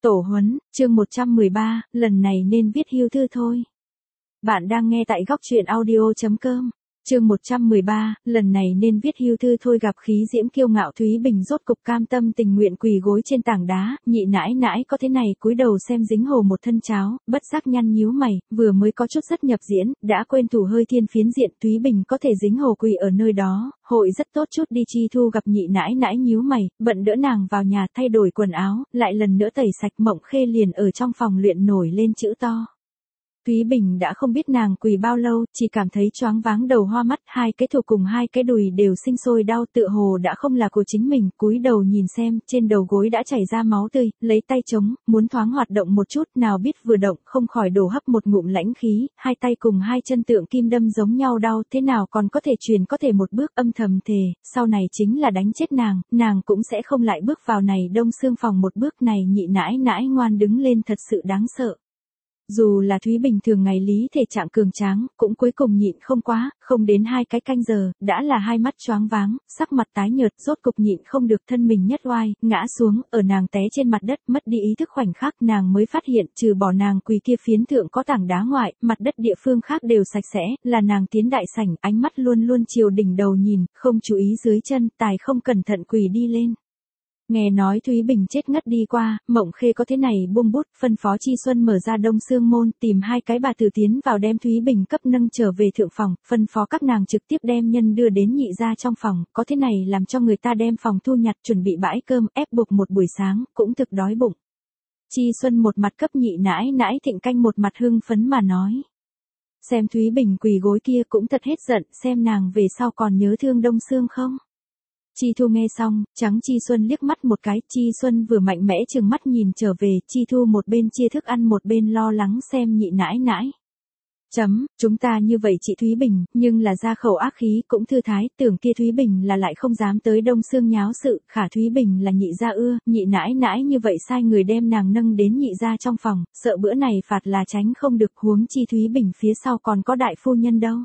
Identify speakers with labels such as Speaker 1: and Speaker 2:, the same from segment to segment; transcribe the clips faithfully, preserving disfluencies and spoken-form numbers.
Speaker 1: Tổ huấn, chương một trăm mười ba, lần này nên viết hưu thư thôi. Bạn đang nghe tại góc truyện audio chấm com. Chương một trăm mười ba, lần này nên viết hưu thư thôi. Gặp khí diễm kiêu ngạo Thúy Bình rốt cục cam tâm tình nguyện quỳ gối trên tảng đá, nhị nãi nãi có thế này cúi đầu xem dính hồ một thân cháo, bất giác nhăn nhíu mày, vừa mới có chút rất nhập diễn, đã quên thủ hơi thiên phiến diện. Thúy Bình có thể dính hồ quỳ ở nơi đó, hội rất tốt chút đi. Chi Thu gặp nhị nãi nãi nhíu mày, bận đỡ nàng vào nhà thay đổi quần áo, lại lần nữa tẩy sạch. Mộng Khê liền ở trong phòng luyện nổi lên chữ to. Thúy Bình đã không biết nàng quỳ bao lâu, chỉ cảm thấy choáng váng đầu hoa mắt, hai cái thủ cùng hai cái đùi đều sinh sôi đau, tựa hồ đã không là của chính mình. Cúi đầu nhìn xem, trên đầu gối đã chảy ra máu tươi, lấy tay chống, muốn thoáng hoạt động một chút, nào biết vừa động, không khỏi đổ hấp một ngụm lãnh khí, hai tay cùng hai chân tượng kim đâm giống nhau đau, thế nào còn có thể truyền có thể một bước. Âm thầm thề, sau này chính là đánh chết nàng, nàng cũng sẽ không lại bước vào này đông xương phòng một bước. Này nhị nãi nãi ngoan đứng lên thật sự đáng sợ. Dù là Thúy Bình thường ngày lý thể trạng cường tráng, cũng cuối cùng nhịn không quá, không đến hai cái canh giờ, đã là hai mắt choáng váng, sắc mặt tái nhợt, rốt cục nhịn không được thân mình nhất oai, ngã xuống, ở nàng té trên mặt đất, mất đi ý thức khoảnh khắc nàng mới phát hiện, trừ bỏ nàng quỳ kia phiến thượng có tảng đá ngoại, mặt đất địa phương khác đều sạch sẽ, là nàng tiến đại sảnh, ánh mắt luôn luôn chiều đỉnh đầu nhìn, không chú ý dưới chân, tài không cẩn thận quỳ đi lên. Nghe nói Thúy Bình chết ngất đi qua, Mộng Khê có thế này buông bút, phân phó Chi Xuân mở ra đông xương môn, tìm hai cái bà tử tiến vào đem Thúy Bình cấp nâng trở về thượng phòng, phân phó các nàng trực tiếp đem nhân đưa đến nhị gia trong phòng, có thế này làm cho người ta đem phòng thu nhặt chuẩn bị bãi cơm, ép buộc một buổi sáng, cũng thực đói bụng. Chi Xuân một mặt cấp nhị nãi nãi thịnh canh, một mặt hưng phấn mà nói. Xem Thúy Bình quỳ gối kia cũng thật hết giận, xem nàng về sau còn nhớ thương đông xương không? Chi Thu nghe xong, trắng Chi Xuân liếc mắt một cái, Chi Xuân vừa mạnh mẽ trừng mắt nhìn trở về, Chi Thu một bên chia thức ăn một bên lo lắng xem nhị nãi nãi. Chấm, chúng ta như vậy chị Thúy Bình, nhưng là ra khẩu ác khí cũng thư thái, tưởng kia Thúy Bình là lại không dám tới đông xương nháo sự, khả Thúy Bình là nhị gia ưa, nhị nãi nãi như vậy sai người đem nàng nâng đến nhị gia trong phòng, sợ bữa này phạt là tránh không được, huống chi Thúy Bình phía sau còn có đại phu nhân đâu.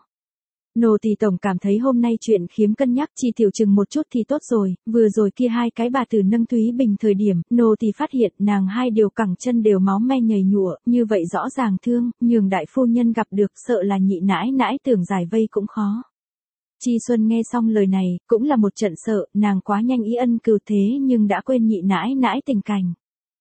Speaker 1: Nô tỳ tổng cảm thấy hôm nay chuyện khiếm cân nhắc, Chi tiểu chừng một chút thì tốt rồi, vừa rồi kia hai cái bà tử nâng Thúy Bình thời điểm, nô tỳ phát hiện nàng hai điều cẳng chân đều máu me nhầy nhụa, như vậy rõ ràng thương, nhường đại phu nhân gặp được, sợ là nhị nãi nãi tưởng giải vây cũng khó. Chi Xuân nghe xong lời này, cũng là một trận sợ, nàng quá nhanh ý ân cừu thế nhưng đã quên nhị nãi nãi tình cảnh.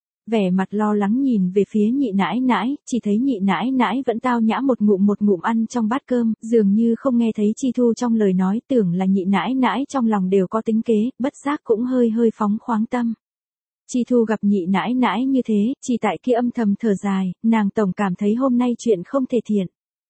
Speaker 1: Vẻ mặt lo lắng nhìn về phía nhị nãi nãi, chỉ thấy nhị nãi nãi vẫn tao nhã một ngụm một ngụm ăn trong bát cơm, dường như không nghe thấy Chi Thu trong lời nói, tưởng là nhị nãi nãi trong lòng đều có tính kế, bất giác cũng hơi hơi phóng khoáng tâm. Chi Thu gặp nhị nãi nãi như thế, chỉ tại kia âm thầm thở dài, nàng tổng cảm thấy hôm nay chuyện không thể thiện.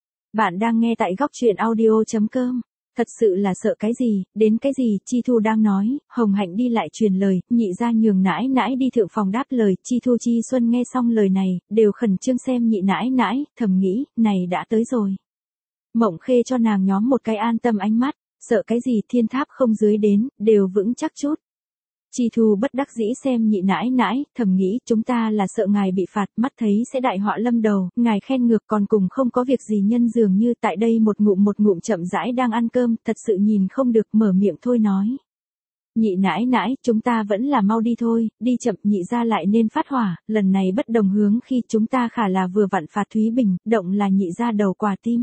Speaker 1: Bạn đang nghe tại góc truyện audio chấm com. Thật sự là sợ cái gì, đến cái gì, Chi Thu đang nói, Hồng Hạnh đi lại truyền lời, nhị gia nhường nãi nãi đi thượng phòng đáp lời, Chi Thu Chi Xuân nghe xong lời này, đều khẩn trương xem nhị nãi nãi, thầm nghĩ, này đã tới rồi. Mộng Khê cho nàng nhóm một cái an tâm ánh mắt, sợ cái gì, thiên tháp không dưới đến, đều vững chắc chút. Chi Thu bất đắc dĩ xem nhị nãi nãi, thầm nghĩ, chúng ta là sợ ngài bị phạt, mắt thấy sẽ đại họa lâm đầu, ngài khen ngược còn cùng không có việc gì nhân dường như tại đây một ngụm một ngụm chậm rãi đang ăn cơm, thật sự nhìn không được, mở miệng thôi nói. Nhị nãi nãi, chúng ta vẫn là mau đi thôi, đi chậm nhị ra lại nên phát hỏa, lần này bất đồng hướng khi chúng ta khả là vừa vặn phạt Thúy Bình, động là nhị ra đầu quả tim.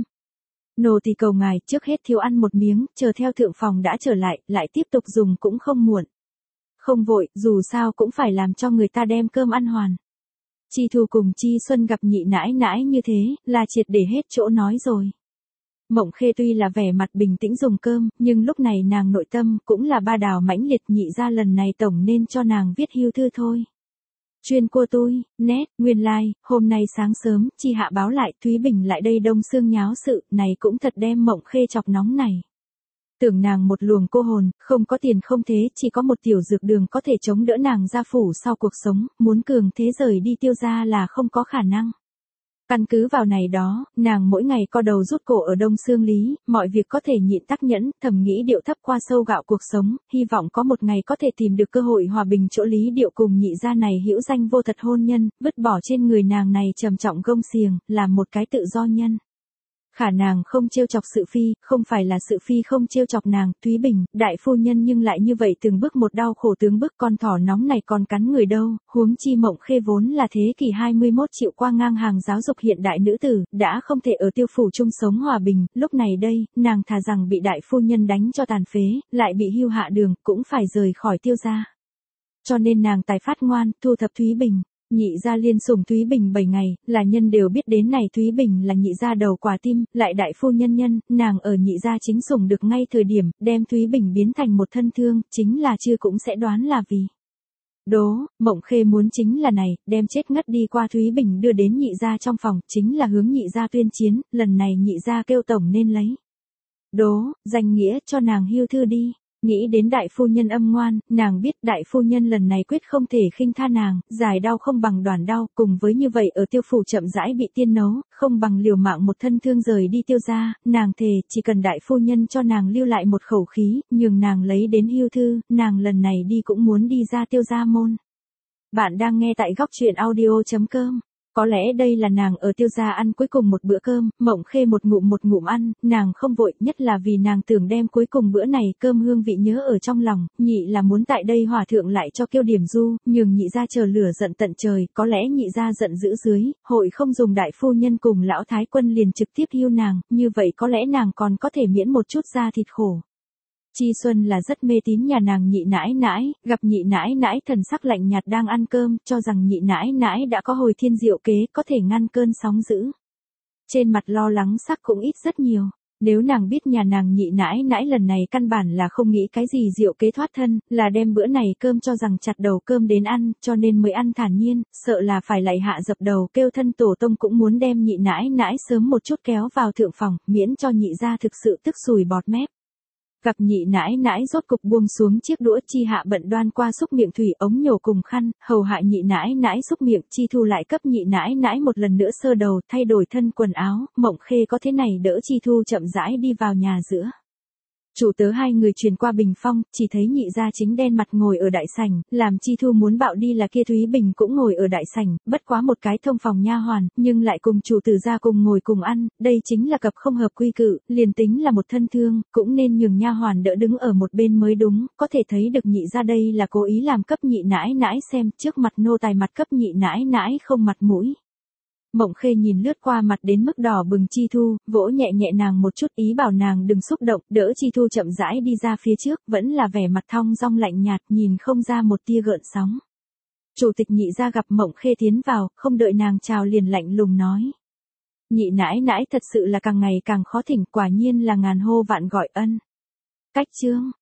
Speaker 1: Nô tỳ cầu ngài trước hết thiếu ăn một miếng, chờ theo thượng phòng đã trở lại, lại tiếp tục dùng cũng không muộn. Không vội, dù sao cũng phải làm cho người ta đem cơm ăn hoàn. Chi Thu cùng Chi Xuân gặp nhị nãi nãi như thế, là triệt để hết chỗ nói rồi. Mộng Khê tuy là vẻ mặt bình tĩnh dùng cơm, nhưng lúc này nàng nội tâm cũng là ba đào mãnh liệt, nhị ra lần này tổng nên cho nàng viết hưu thư thôi. Chuyên cô tôi, nét, nguyên lai, like, hôm nay sáng sớm, Chi hạ báo lại, Thúy Bình lại đây đông xương nháo sự, này cũng thật đem Mộng Khê chọc nóng này. Tưởng nàng một luồng cô hồn, không có tiền không thế, chỉ có một tiểu dược đường có thể chống đỡ nàng ra phủ sau cuộc sống, muốn cường thế rời đi Tiêu gia là không có khả năng. Căn cứ vào này đó, nàng mỗi ngày co đầu rút cổ ở đông xương lý, mọi việc có thể nhịn tắc nhẫn, thầm nghĩ điệu thấp qua sâu gạo cuộc sống, hy vọng có một ngày có thể tìm được cơ hội hòa bình chỗ lý điệu cùng nhị gia này hữu danh vô thật hôn nhân, vứt bỏ trên người nàng này trầm trọng gông xiềng, làm một cái tự do nhân. Khả nàng không trêu chọc Sự Phi, không phải là Sự Phi không trêu chọc nàng, Thúy Bình, đại phu nhân nhưng lại như vậy từng bước một đau khổ tướng bước con thỏ nóng này còn cắn người đâu, huống chi Mộng Khê vốn là thế kỷ hai mươi mốt triệu qua ngang hàng giáo dục hiện đại nữ tử, đã không thể ở Tiêu phủ chung sống hòa bình, lúc này đây, nàng thà rằng bị đại phu nhân đánh cho tàn phế, lại bị hưu hạ đường, cũng phải rời khỏi Tiêu gia. Cho nên nàng tài phát ngoan, thu thập Thúy Bình. Nhị gia liên sủng Thúy Bình bảy ngày, là nhân đều biết đến này Thúy Bình là nhị gia đầu quả tim, lại đại phu nhân nhân, nàng ở nhị gia chính sủng được ngay thời điểm, đem Thúy Bình biến thành một thân thương, chính là chưa cũng sẽ đoán là vì. Đố, Mộng Khê muốn chính là này, đem chết ngất đi qua Thúy Bình đưa đến nhị gia trong phòng, chính là hướng nhị gia tuyên chiến, lần này nhị gia kêu tổng nên lấy. Đố, danh nghĩa cho nàng hưu thư đi. Nghĩ đến đại phu nhân âm ngoan, nàng biết đại phu nhân lần này quyết không thể khinh tha nàng, dài đau không bằng đoàn đau, cùng với như vậy ở Tiêu phủ chậm rãi bị tiên nấu, không bằng liều mạng một thân thương rời đi Tiêu gia, nàng thề, chỉ cần đại phu nhân cho nàng lưu lại một khẩu khí, nhường nàng lấy đến hưu thư, nàng lần này đi cũng muốn đi ra Tiêu gia môn. Bạn đang nghe tại góc truyện audio chấm com. Có lẽ đây là nàng ở Tiêu gia ăn cuối cùng một bữa cơm, Mộng Khê một ngụm một ngụm ăn, nàng không vội, nhất là vì nàng tưởng đem cuối cùng bữa này cơm hương vị nhớ ở trong lòng, nhị là muốn tại đây hòa thượng lại cho kêu điểm du, nhường nhị gia chờ lửa giận tận trời, có lẽ nhị gia giận dữ dưới, hội không dùng đại phu nhân cùng lão thái quân liền trực tiếp hưu nàng, như vậy có lẽ nàng còn có thể miễn một chút da thịt khổ. Chi Xuân là rất mê tín nhà nàng nhị nãi nãi, gặp nhị nãi nãi thần sắc lạnh nhạt đang ăn cơm, cho rằng nhị nãi nãi đã có hồi thiên diệu kế, có thể ngăn cơn sóng dữ. Trên mặt lo lắng sắc cũng ít rất nhiều, nếu nàng biết nhà nàng nhị nãi nãi lần này căn bản là không nghĩ cái gì diệu kế thoát thân, là đem bữa này cơm cho rằng chặt đầu cơm đến ăn, cho nên mới ăn thản nhiên, sợ là phải lại hạ dập đầu kêu thân tổ tông cũng muốn đem nhị nãi nãi sớm một chút kéo vào thượng phòng, miễn cho nhị gia thực sự tức sùi bọt mép. Gặp nhị nãi nãi rốt cục buông xuống chiếc đũa, Chi Hạ bận đoan qua xúc miệng thủy ống nhổ cùng khăn, hầu hạ nhị nãi nãi xúc miệng, Chi Thu lại cấp nhị nãi nãi một lần nữa sơ đầu, thay đổi thân quần áo, Mộng Khê có thế này đỡ Chi Thu chậm rãi đi vào nhà giữa. Chủ tớ hai người truyền qua bình phong, chỉ thấy nhị gia chính đen mặt ngồi ở đại sảnh, làm Chi Thu muốn bạo đi là kia Thúy Bình cũng ngồi ở đại sảnh, bất quá một cái thông phòng nha hoàn, nhưng lại cùng chủ tử gia cùng ngồi cùng ăn, đây chính là cặp không hợp quy cự, liền tính là một thân thương, cũng nên nhường nha hoàn đỡ đứng ở một bên mới đúng, có thể thấy được nhị gia đây là cố ý làm cấp nhị nãi nãi xem, trước mặt nô tài mặt cấp nhị nãi nãi không mặt mũi. Mộng Khê nhìn lướt qua mặt đến mức đỏ bừng Chi Thu, vỗ nhẹ nhẹ nàng một chút ý bảo nàng đừng xúc động, đỡ Chi Thu chậm rãi đi ra phía trước, vẫn là vẻ mặt thong dong lạnh nhạt, nhìn không ra một tia gợn sóng. Chủ tịch nhị gia gặp Mộng Khê tiến vào, không đợi nàng chào liền lạnh lùng nói. Nhị nãi nãi thật sự là càng ngày càng khó thỉnh, quả nhiên là ngàn hô vạn gọi ân. Cách chương.